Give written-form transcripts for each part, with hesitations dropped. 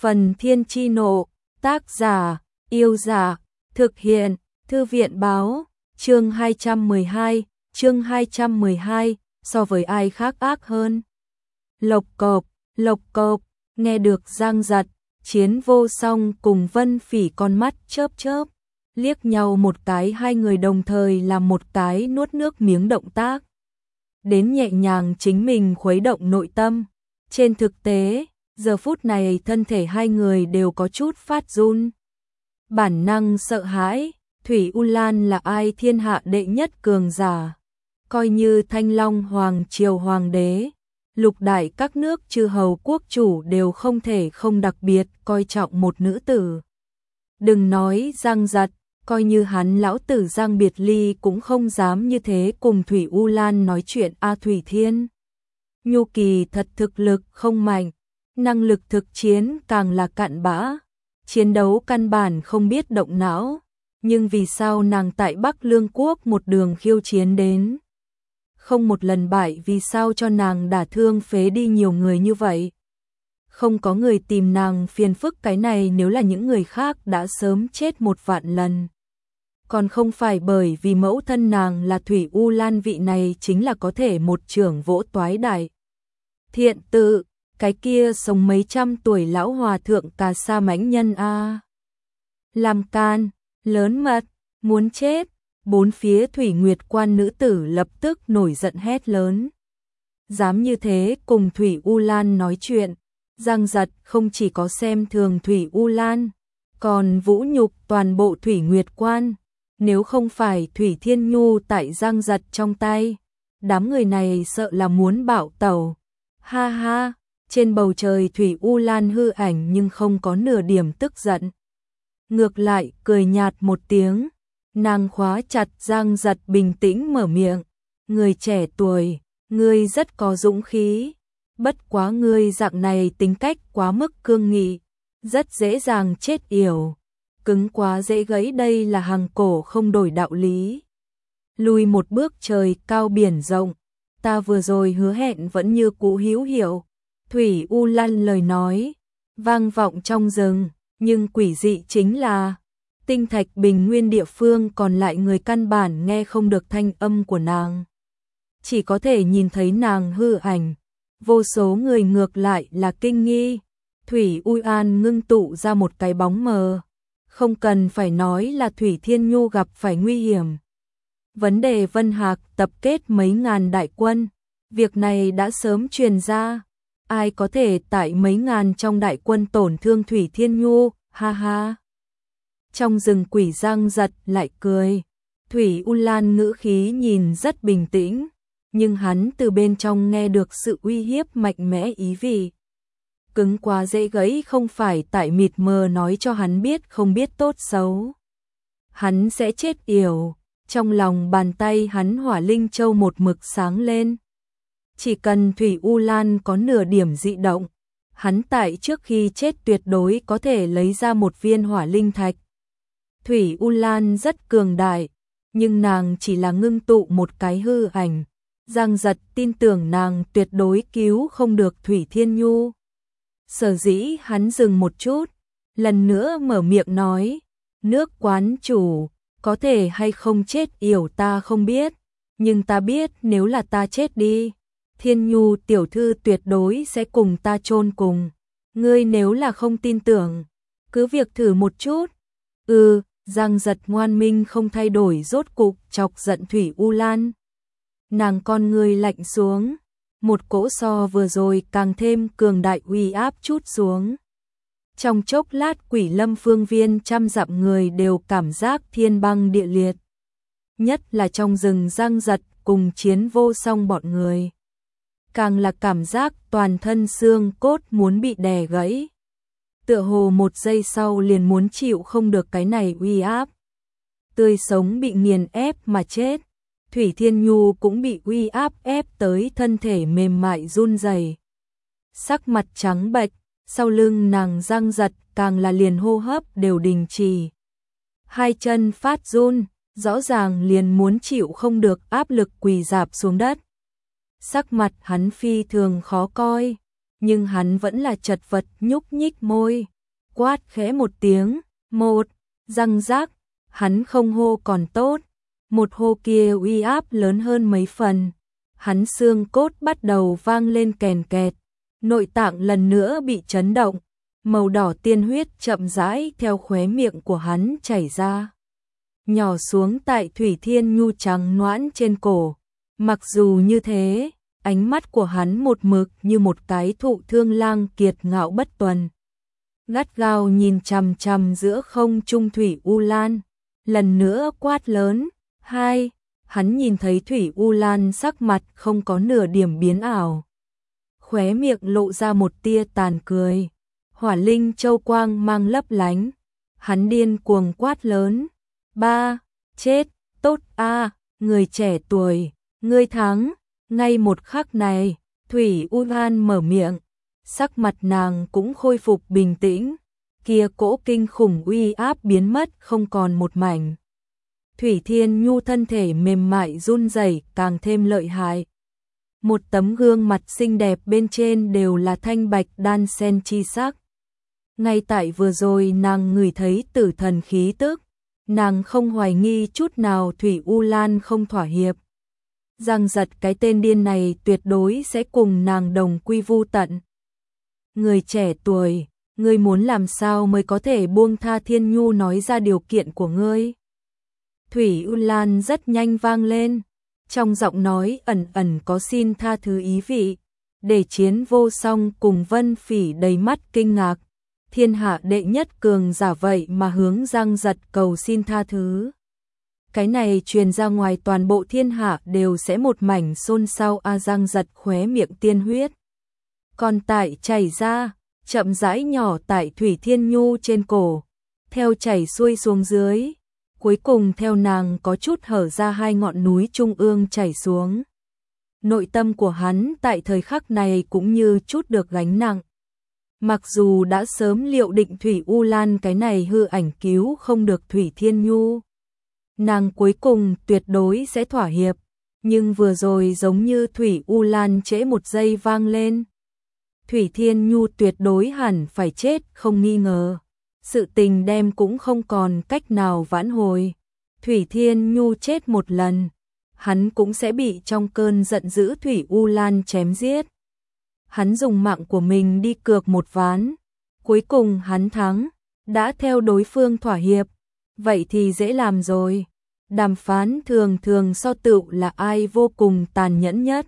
Phần Thiên Chi Nộ, tác giả, Yêu Giả, thực hiện, Thư viện Báo, chương 212, so với ai khác ác hơn. Lộc cộp, nghe được Giang Giật, Chiến Vô Song cùng Vân Phỉ con mắt chớp chớp, liếc nhau một cái, hai người đồng thời làm một cái nuốt nước miếng động tác. Đến nhẹ nhàng chính mình khuấy động nội tâm. Trên thực tế, giờ phút này thân thể hai người đều có chút phát run. Bản năng sợ hãi, Thủy U Lan là ai thiên hạ đệ nhất cường giả. Coi như Thanh Long Hoàng Triều Hoàng đế, lục đại các nước chư hầu quốc chủ đều không thể không đặc biệt coi trọng một nữ tử. Đừng nói Giang Giật, coi như hắn lão tử Giang Biệt Ly cũng không dám như thế cùng Thủy U Lan nói chuyện. Thủy Thiên Nhu kỳ thật thực lực không mạnh, năng lực thực chiến càng là cặn bã, chiến đấu căn bản không biết động não, nhưng vì sao nàng tại Bắc Lương quốc một đường khiêu chiến đến không một lần bại, vì sao cho nàng đả thương phế đi nhiều người như vậy? Không có người tìm nàng phiền phức, cái này nếu là những người khác đã sớm chết 1.000.000 lần. Còn không phải bởi vì mẫu thân nàng là Thủy U Lan, vị này chính là có thể một chưởng vỗ toái đại thiện tự, cái kia sống mấy trăm tuổi lão hòa thượng Cà Sa mãnh nhân a. Làm can, lớn mật, muốn chết. Bốn phía Thủy Nguyệt quan nữ tử lập tức nổi giận hét lớn. Dám như thế cùng Thủy U Lan nói chuyện. Giang Giật không chỉ có xem thường Thủy U Lan, còn vũ nhục toàn bộ Thủy Nguyệt quan. Nếu không phải Thủy Thiên Nhu tại Giang Giật trong tay, đám người này sợ là muốn bạo tẩu. Ha ha, trên bầu trời Thủy U Lan hư ảnh nhưng không có nửa điểm tức giận. Ngược lại cười nhạt một tiếng, nàng khóa chặt Giang Giật, bình tĩnh mở miệng. Người trẻ tuổi, ngươi rất có dũng khí, bất quá ngươi dạng này tính cách quá mức cương nghị, rất dễ dàng chết yểu, cứng quá dễ gãy, đây là hàng cổ không đổi đạo lý. Lùi một bước trời cao biển rộng, ta vừa rồi hứa hẹn vẫn như cũ hữu hiệu. Thủy U Lan lời nói vang vọng trong rừng, nhưng quỷ dị chính là Tinh Thạch Bình Nguyên địa phương còn lại người căn bản nghe không được thanh âm của nàng, chỉ có thể nhìn thấy nàng hư ảnh. Vô số người ngược lại là kinh nghi. Thủy U An ngưng tụ ra một cái bóng mờ, không cần phải nói là Thủy Thiên Nhu gặp phải nguy hiểm. Vấn đề Vân Hạc tập kết mấy ngàn đại quân, việc này đã sớm truyền ra. Ai có thể tại mấy ngàn trong đại quân tổn thương Thủy Thiên Nhu? Ha ha. Trong rừng quỷ Giang Giật lại cười. Thủy U Lan ngữ khí nhìn rất bình tĩnh, nhưng hắn từ bên trong nghe được sự uy hiếp mạnh mẽ ý vị. Cứng quá dễ gãy không phải tại mịt mờ nói cho hắn biết không biết tốt xấu. Hắn sẽ chết yểu. Trong lòng bàn tay hắn hỏa linh châu một mực sáng lên. Chỉ cần Thủy U Lan có nửa điểm dị động, hắn tại trước khi chết tuyệt đối có thể lấy ra một viên hỏa linh thạch. Thủy U Lan rất cường đại, nhưng nàng chỉ là ngưng tụ một cái hư ảnh. Giang Giật tin tưởng nàng tuyệt đối cứu không được Thủy Thiên Nhu. Sở dĩ hắn dừng một chút, lần nữa mở miệng nói, nước quán chủ, có thể hay không chết yểu ta không biết, nhưng ta biết nếu là ta chết đi, Thiên Nhu tiểu thư tuyệt đối sẽ cùng ta chôn cùng. Ngươi nếu là không tin tưởng, cứ việc thử một chút. Giang Giật ngoan minh không thay đổi, rốt cục chọc giận Thủy U Lan. Nàng con người lạnh xuống, một cỗ so vừa rồi càng thêm cường đại uy áp chút xuống. Trong chốc lát Quỷ Lâm phương viên trăm dặm người đều cảm giác thiên băng địa liệt. Nhất là trong rừng Giang Giật cùng Chiến Vô Song bọn người, càng là cảm giác toàn thân xương cốt muốn bị đè gãy. Tựa hồ một giây sau liền muốn chịu không được cái này uy áp. Tươi sống bị nghiền ép mà chết. Thủy Thiên Nhu cũng bị uy áp ép tới thân thể mềm mại run rẩy, sắc mặt trắng bệch, sau lưng nàng Giang Giật càng là liền hô hấp đều đình trì. Hai chân phát run, rõ ràng liền muốn chịu không được áp lực quỳ rạp xuống đất. Sắc mặt hắn phi thường khó coi, nhưng hắn vẫn là chật vật nhúc nhích môi, quát khẽ một tiếng, một, răng rác, hắn không hô còn tốt, một hô kia uy áp lớn hơn mấy phần, hắn xương cốt bắt đầu vang lên kèn kẹt, nội tạng lần nữa bị chấn động, màu đỏ tiên huyết chậm rãi theo khóe miệng của hắn chảy ra, nhỏ xuống tại Thủy Thiên Nhu trắng nõn trên cổ. Mặc dù như thế, ánh mắt của hắn một mực như một cái thụ thương lang kiệt ngạo bất tuần. Gắt gao nhìn chằm chằm giữa không trung Thủy U Lan, lần nữa quát lớn, hai, hắn nhìn thấy Thủy U Lan sắc mặt không có nửa điểm biến ảo. Khóe miệng lộ ra một tia tàn cười, hỏa linh châu quang mang lấp lánh, hắn điên cuồng quát lớn, ba, chết, tốt a, người trẻ tuổi, ngươi thắng. Ngay một khắc này, Thủy U Lan mở miệng, sắc mặt nàng cũng khôi phục bình tĩnh, kia cỗ kinh khủng uy áp biến mất không còn một mảnh. Thủy Thiên Nhu thân thể mềm mại run rẩy càng thêm lợi hại. Một tấm gương mặt xinh đẹp bên trên đều là thanh bạch đan sen chi sắc. Ngay tại vừa rồi nàng ngửi thấy tử thần khí tức, nàng không hoài nghi chút nào Thủy U Lan không thỏa hiệp. Giang Giật cái tên điên này tuyệt đối sẽ cùng nàng đồng quy vu tận. Người trẻ tuổi, ngươi muốn làm sao mới có thể buông tha Thiên Nhu nói ra điều kiện của ngươi? Thủy U Lan rất nhanh vang lên, trong giọng nói ẩn ẩn có xin tha thứ ý vị. Để Chiến Vô Song cùng Vân Phỉ đầy mắt kinh ngạc, thiên hạ đệ nhất cường giả vậy mà hướng Giang Giật cầu xin tha thứ. Cái này truyền ra ngoài toàn bộ thiên hạ đều sẽ một mảnh xôn xao. Giang Giật khóe miệng tiên huyết còn tại chảy ra, chậm rãi nhỏ tại Thủy Thiên Nhu trên cổ, theo chảy xuôi xuống dưới, cuối cùng theo nàng có chút hở ra hai ngọn núi trung ương chảy xuống. Nội tâm của hắn tại thời khắc này cũng như chút được gánh nặng. Mặc dù đã sớm liệu định Thủy U Lan cái này hư ảnh cứu không được Thủy Thiên Nhu, nàng cuối cùng tuyệt đối sẽ thỏa hiệp, nhưng vừa rồi giống như Thủy U Lan trễ một giây vang lên. Thủy Thiên Nhu tuyệt đối hẳn phải chết không nghi ngờ, sự tình đem cũng không còn cách nào vãn hồi. Thủy Thiên Nhu chết một lần, hắn cũng sẽ bị trong cơn giận dữ Thủy U Lan chém giết. Hắn dùng mạng của mình đi cược một ván, cuối cùng hắn thắng, đã theo đối phương thỏa hiệp, vậy thì dễ làm rồi. Đàm phán thường thường so tựu là ai vô cùng tàn nhẫn nhất.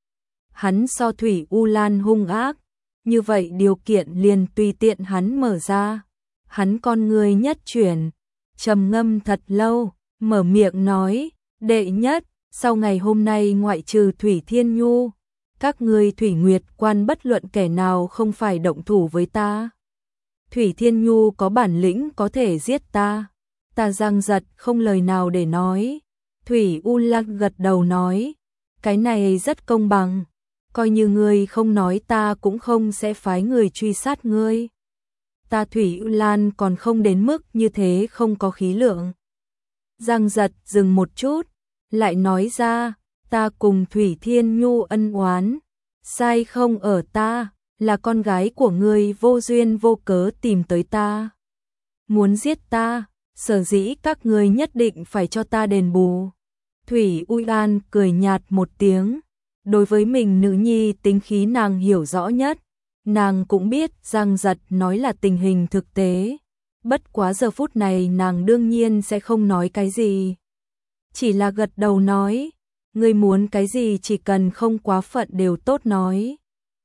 Hắn so Thủy U Lan hung ác, như vậy điều kiện liền tùy tiện hắn mở ra. Hắn con người nhất chuyển, trầm ngâm thật lâu, mở miệng nói, đệ nhất, sau ngày hôm nay ngoại trừ Thủy Thiên Nhu, các ngươi Thủy Nguyệt quan bất luận kẻ nào không phải động thủ với ta. Thủy Thiên Nhu có bản lĩnh có thể giết ta. Ta Giang Giật không lời nào để nói. Thủy U Lan gật đầu nói, cái này rất công bằng, coi như ngươi không nói ta cũng không sẽ phái người truy sát ngươi. Ta Thủy U Lan còn không đến mức như thế không có khí lượng. Giang Giật dừng một chút, lại nói ra, ta cùng Thủy Thiên Nhu ân oán, sai không ở ta, là con gái của ngươi vô duyên vô cớ tìm tới ta, muốn giết ta, sở dĩ các ngươi nhất định phải cho ta đền bù. Thủy U Lan cười nhạt một tiếng, đối với mình nữ nhi tính khí nàng hiểu rõ nhất, nàng cũng biết Giang Giật nói là tình hình thực tế, bất quá giờ phút này nàng đương nhiên sẽ không nói cái gì, chỉ là gật đầu nói, ngươi muốn cái gì chỉ cần không quá phận đều tốt nói.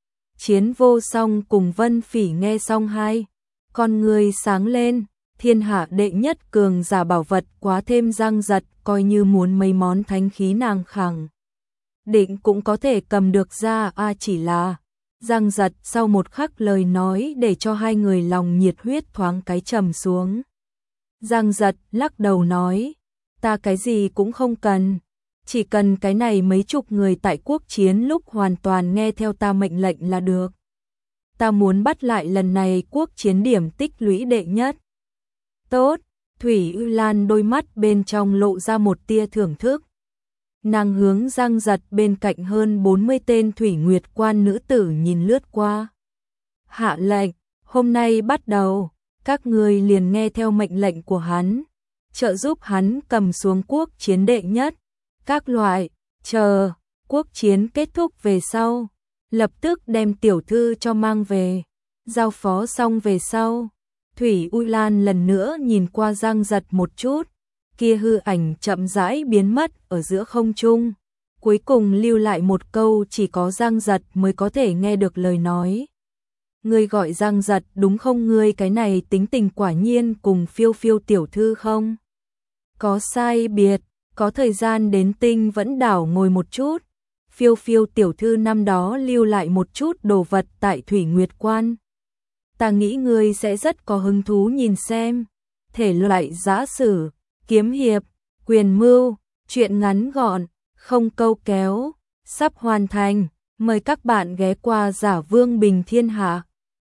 Chiến Vô Song cùng Vân Phỉ nghe xong hai, con người sáng lên, thiên hạ đệ nhất cường giả bảo vật quá thêm Giang Giật coi như muốn mấy món thánh khí nàng khẳng định cũng có thể cầm được ra. Chỉ là Giang Giật sau một khắc lời nói để cho hai người lòng nhiệt huyết thoáng cái trầm xuống. Giang Giật lắc đầu nói, ta cái gì cũng không cần, chỉ cần cái này mấy chục người tại quốc chiến lúc hoàn toàn nghe theo ta mệnh lệnh là được. Ta muốn bắt lại lần này quốc chiến điểm tích lũy đệ nhất. Tốt, Thủy U Lan đôi mắt bên trong lộ ra một tia thưởng thức. Nàng hướng Giang Giật bên cạnh hơn 40 tên Thủy Nguyệt quan nữ tử nhìn lướt qua. hạ lệnh, hôm nay bắt đầu, các ngươi liền nghe theo mệnh lệnh của hắn, trợ giúp hắn cầm xuống quốc chiến đệ nhất, các loại, chờ, quốc chiến kết thúc về sau, lập tức đem tiểu thư cho mang về, giao phó xong về sau. Thủy Uy Lan lần nữa nhìn qua Giang Giật một chút, kia hư ảnh chậm rãi biến mất ở giữa không trung, cuối cùng lưu lại một câu chỉ có Giang Giật mới có thể nghe được lời nói. Ngươi gọi Giang Giật đúng không? Ngươi cái này tính tình quả nhiên cùng Phiêu Phiêu tiểu thư không có sai biệt, có thời gian đến Tinh Vẫn đảo ngồi một chút. Phiêu Phiêu tiểu thư năm đó lưu lại một chút đồ vật tại Thủy Nguyệt Quan. Ta nghĩ ngươi sẽ rất có hứng thú nhìn xem. Thể loại giã sử, kiếm hiệp, quyền mưu, truyện ngắn gọn, không câu kéo, sắp hoàn thành. Mời các bạn ghé qua Giả Vương Bình Thiên Hạ.